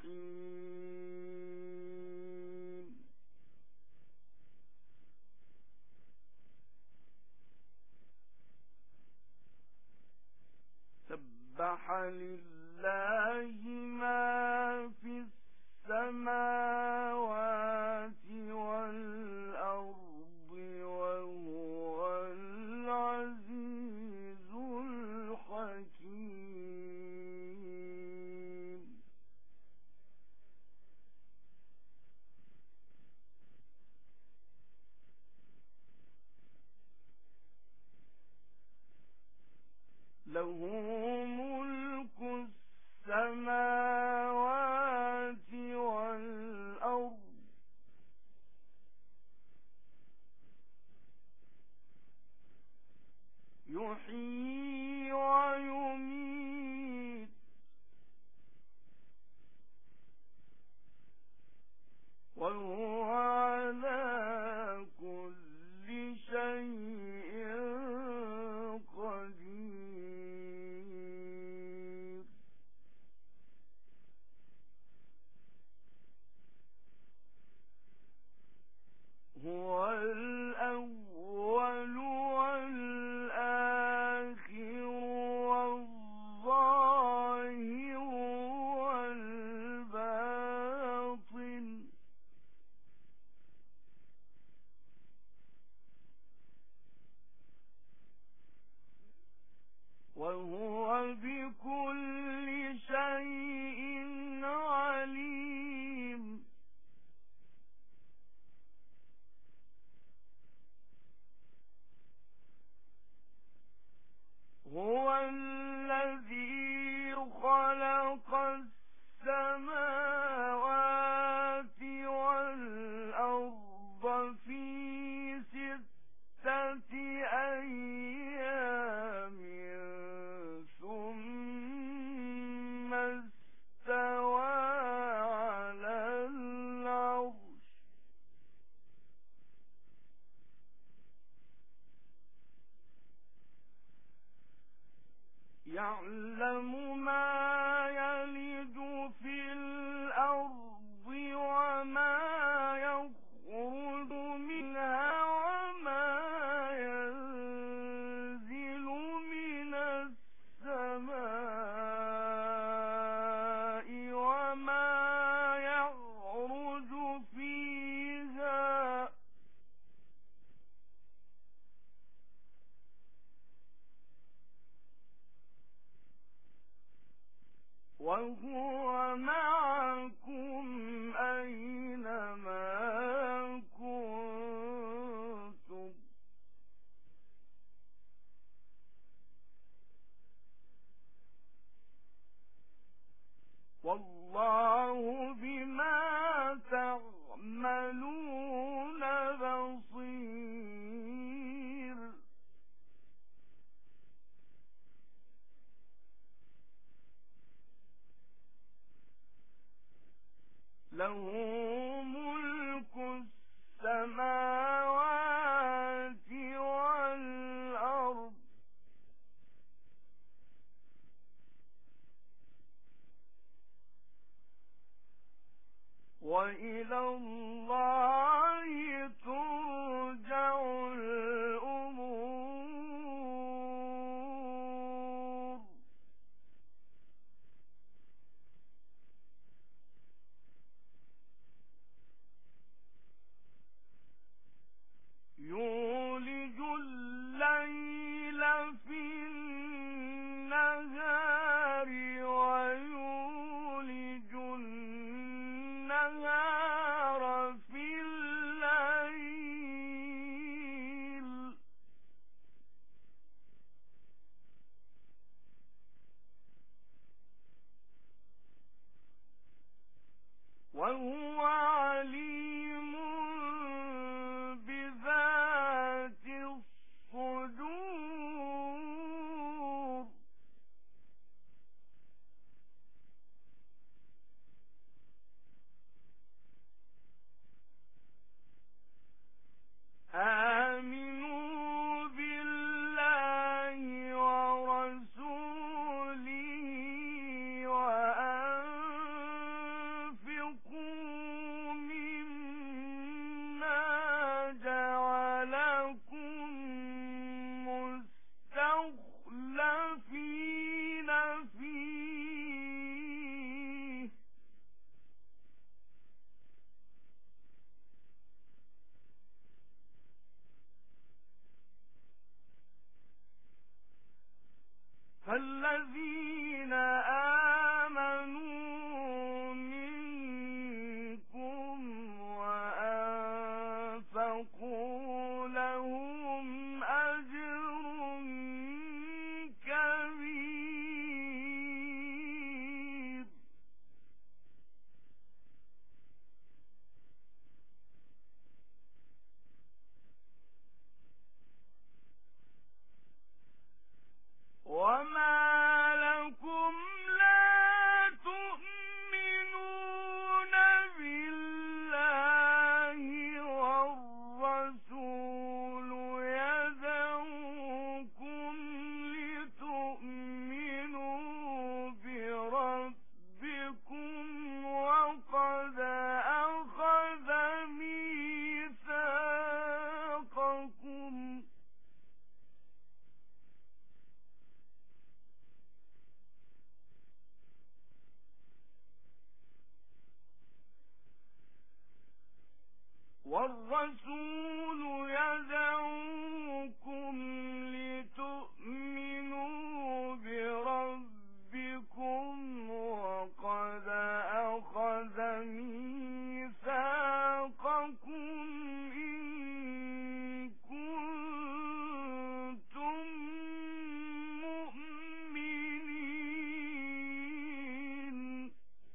الجحيم سبح لله ما في السماوات والأرض وهو العزيز الحكيم له ملك السماوات والأرض يحيي ويميت وهو على كل شيء قدير هو الأول والآخر والظاهر والباطن وهو بكل شيء عليم هو الذي خلق السماوات والأرض في 6 أيام ثم استوى على العرش يعلم ما يلج في الأرض وما يخرج منها وما ينزل من السماء وما يعرج فيها وهو معكم أينما كنتم والله بما تعملون بصير له ملك السماوات والأرض وإلى الله ترجع الأمور يولج الليل في النهار ويولج النهار في الليل وهو عليم بذات الصدور آمنوا بالله ورسوله وأنفقوا الرسول يدعوكم لتؤمنوا بربكم وقد أخذ ميثاقكم إن كنتم مؤمنين.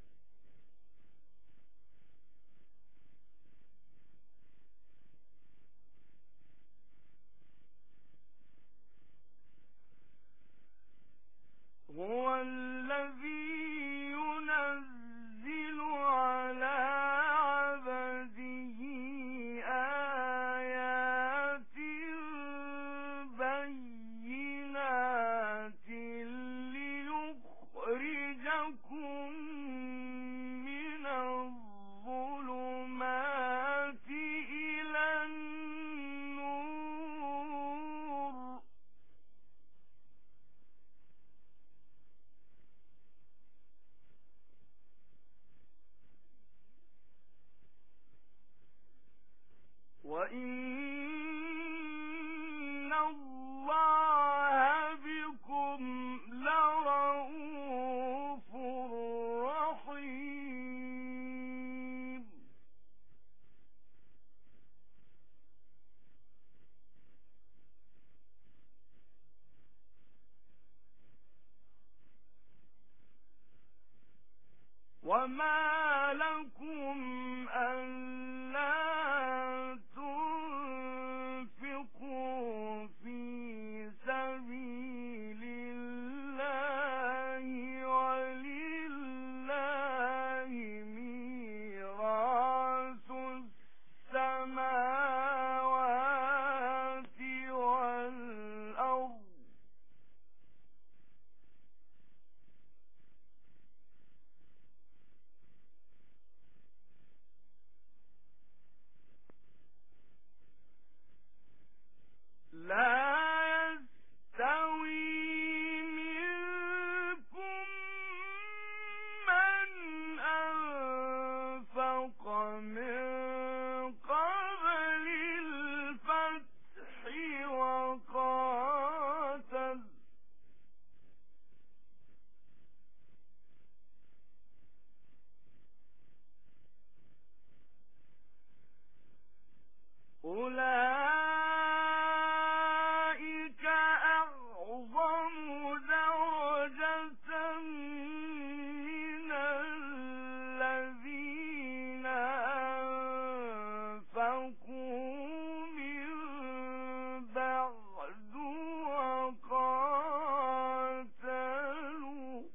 هو الذي ينزل على عبده آيات بينات ليخرجكم من الظلمات إلى النور. وإن الله بكم لرءوف رحيم. وما لكم ألا تنفقوا في سبيل الله ولله ميراث السماوات والأرض لا يستوي منكم من أنفق من قبل الفتح وقاتل أولئك أعظم درجة من الذين أنفقوا من بعد وقاتلوا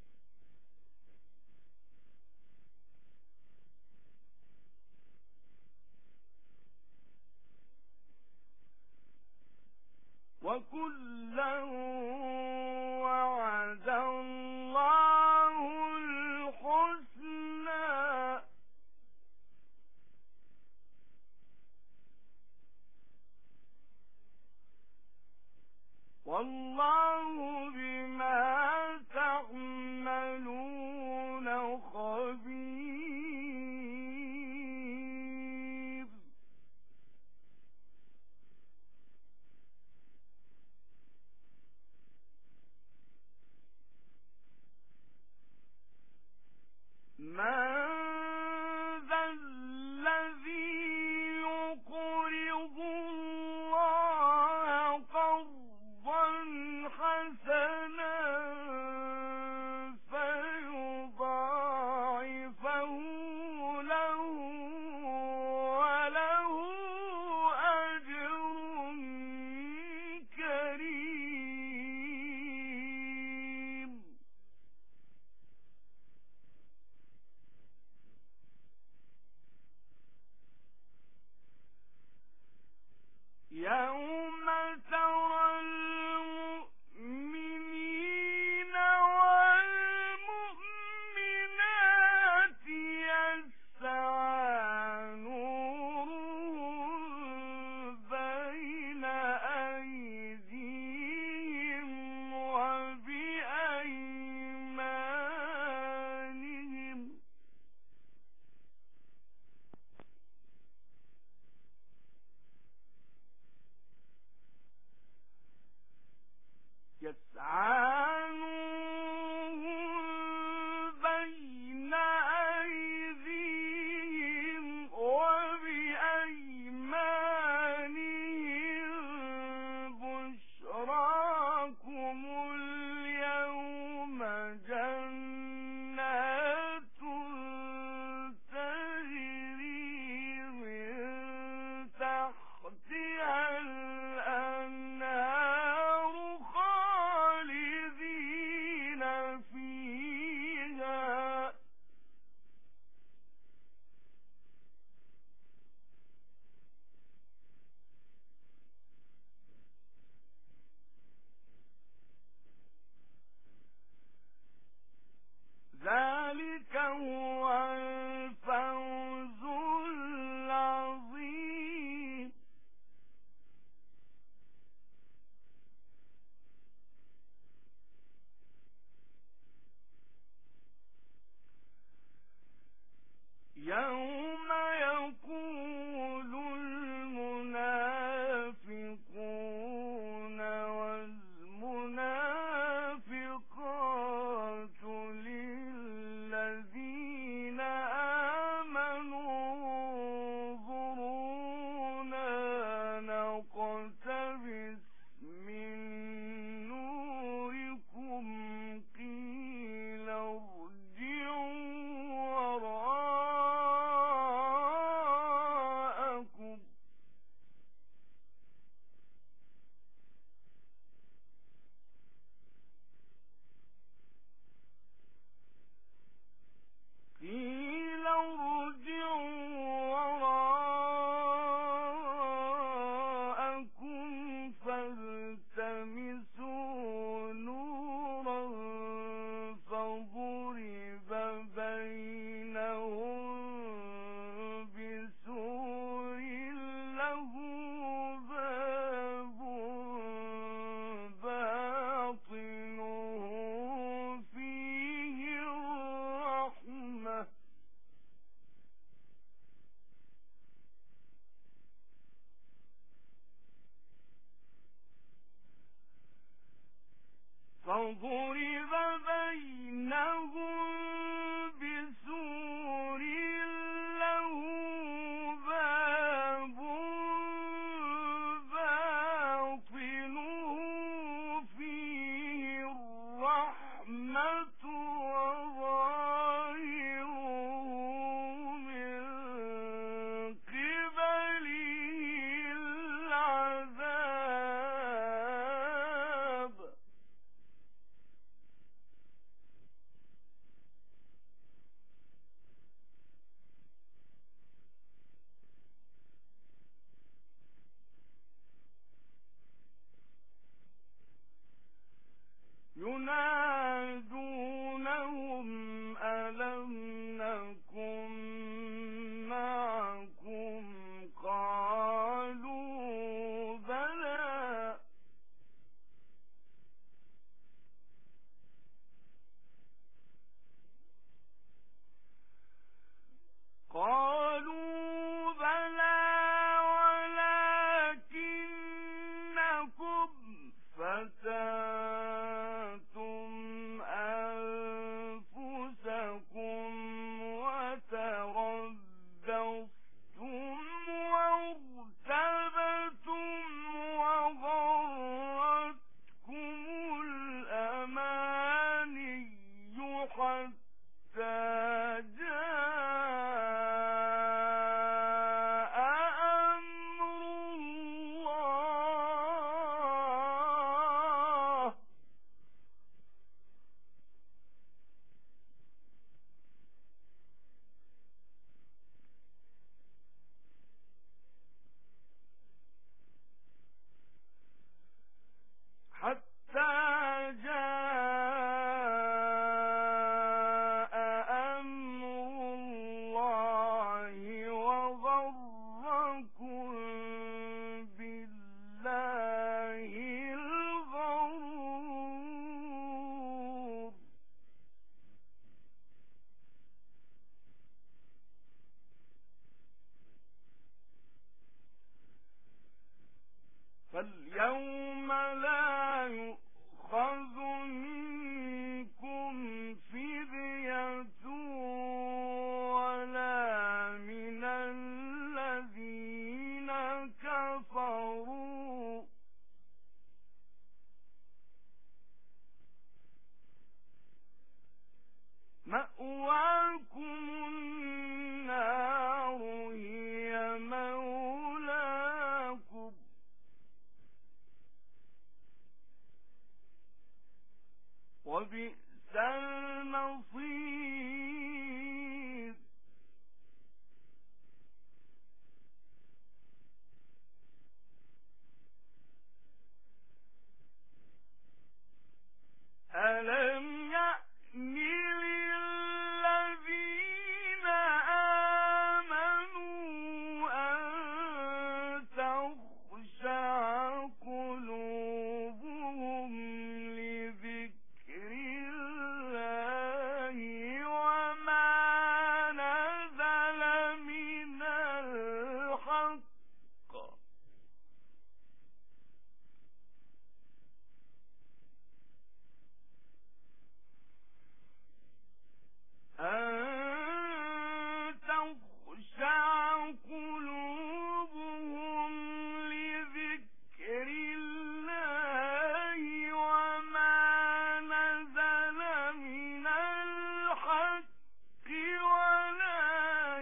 وكلا وعد الله الحسنى والله بما تعملون خبير. من ذا الذي يقرض الله قرضا حسنا فيضاعفه له وله أجر كريم. يوم ترى المؤمنين فضرب بينهم بسور له باب باطنه فيه الرحمة وظاهره من قبله العذاب ينادونهم ألم نكن معكم قالوا بلى قالوا بلى ولكنكم فتنتم أنفسكم وتربصتم وارتبتم وغرتكم الأماني حتى جاء أمر الله حتى جاء أمر الله وغركم بالله الغرور فاليوم لا يؤخذ منكم فدية ولا من الذين كفروا مأواكم النار هي مولاكم وبئس المصير ألم يأن للذين آمنوا أن تخشع قلوبهم لذكر الله وما نزل من الحق أن تخشع قلوبهم لذكر الله وما نزل من الحق ولا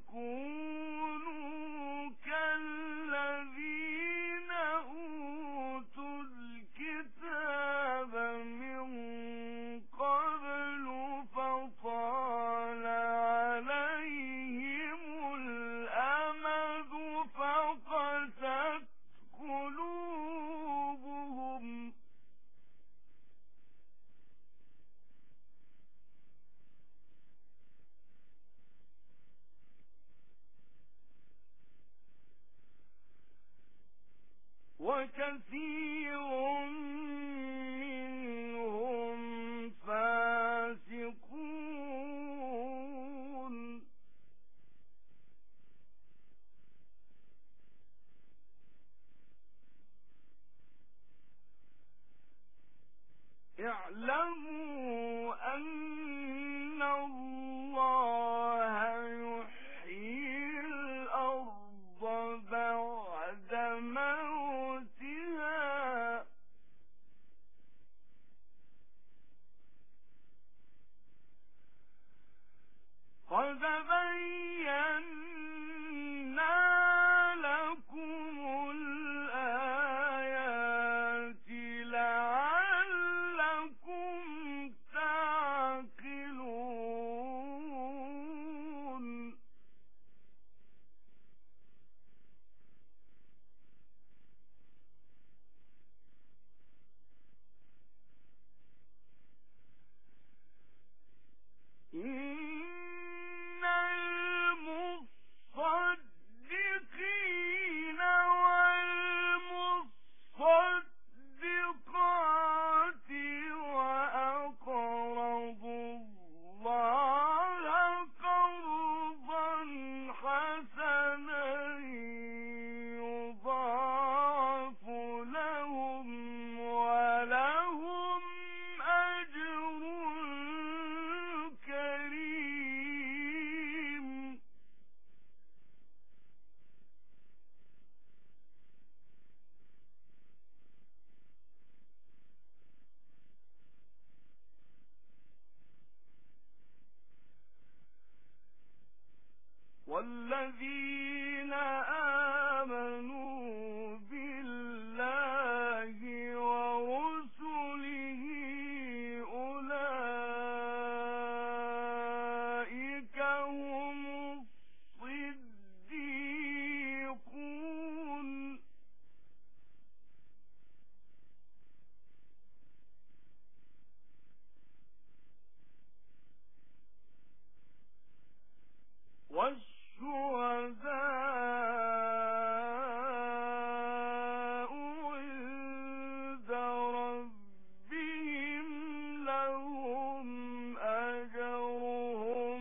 يكونوا كالذين أوتوا الكتاب من قبل فطال عليهم الأمد فقست قلوبهم وكثير منهم فاسقون اعلم اعلموا أن الله يحيي الأرض بعد موتها قد بينا لكم الآيات لعلكم تعقلون إن المصدقين والمصدقات وأقرضوا الله قرضا حسنا يضاعف لهم ولهم أجر كريم والذين آمنوا بالله ورسله أولئك هم الصديقون والشهداء عند ربهم لهم أجرهم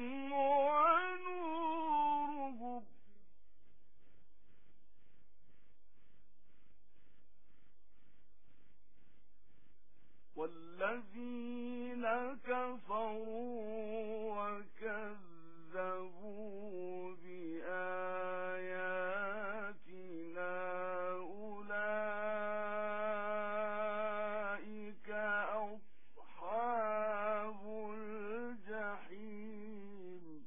ونورهم والذين كفروا وكذبوا بآياتنا أولئك أصحاب الجحيم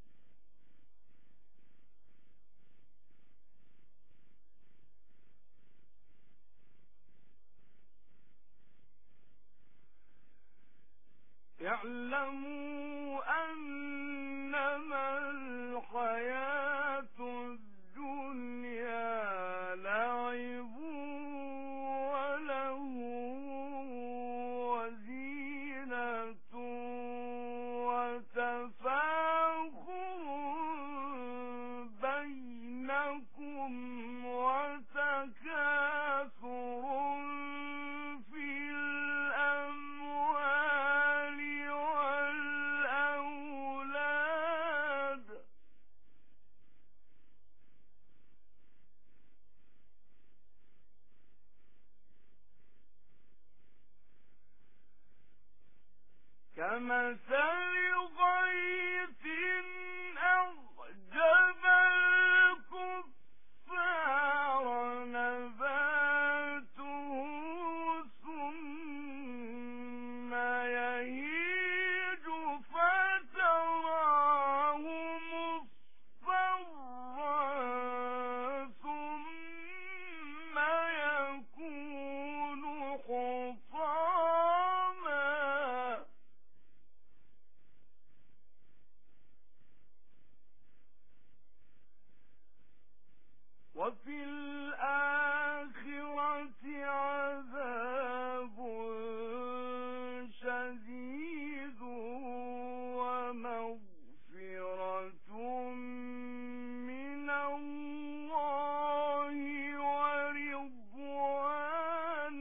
اعلموا أنما الحياة الدنيا لعب وله وزينة وتفاخر بينكم وتكاثر في الأموال والأولاد كمثل غيث أعجب الكفار نباته ثم يهيج فتراه مصفرا ثم يكون حطاما وفي الآخرة عذاب شديد ومغفرة من الله ورضوان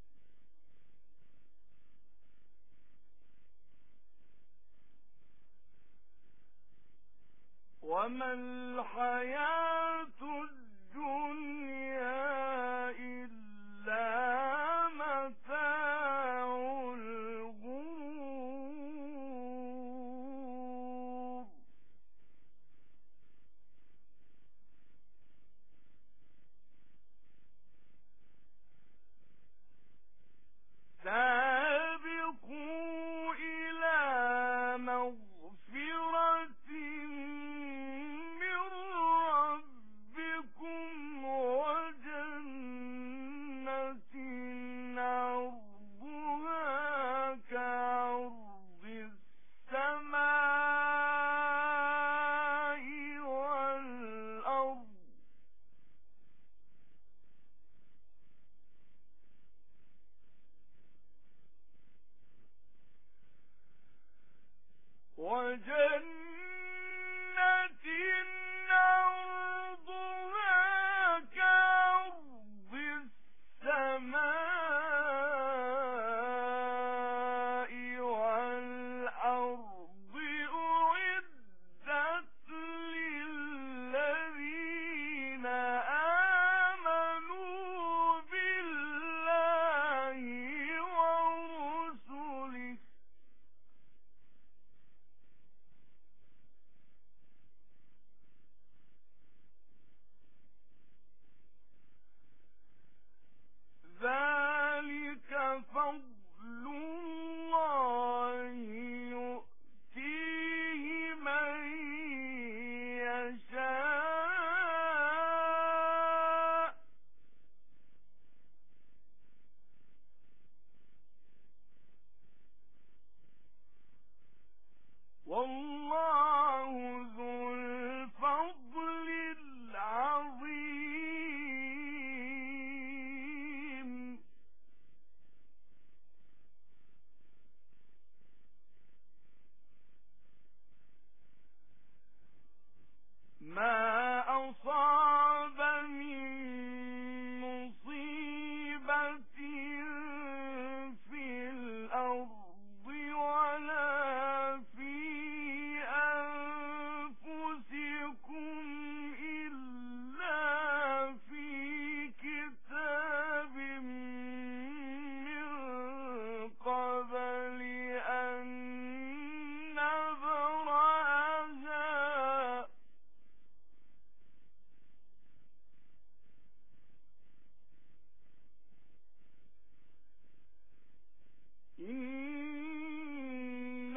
وما الحياة الدنيا إلا متاع الغرور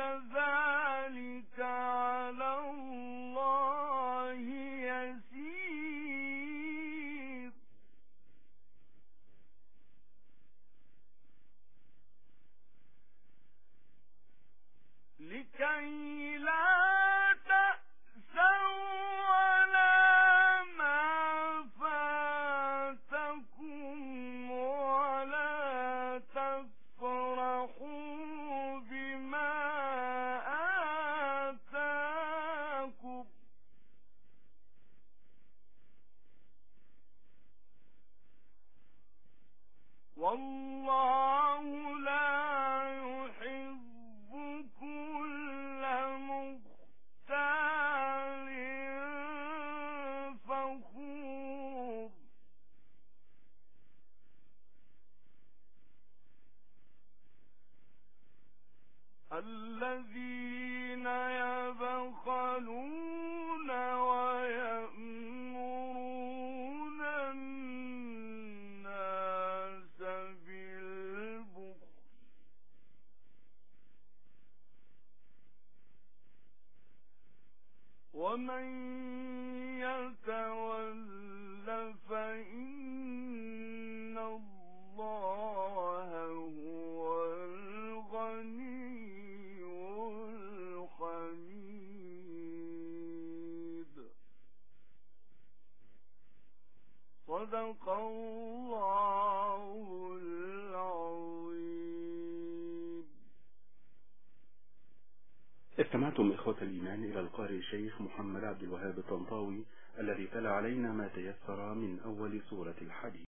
ذلك على الله يسير لكي لا تأسوا على ما فاتكم ولا تفرحوا بما آتاكم والله لا يحب كل مختال فخور الذين يبخلون ويأمرون الناس بالبخل ومن يتول فإن الله هو الغني الحميد صدق الله العظيم. استمعتم إخوة الإيمان إلى القارئ الشيخ محمد عبد الوهاب الطنطاوي الذي تلا علينا ما تيسر من أول سورة الحديد.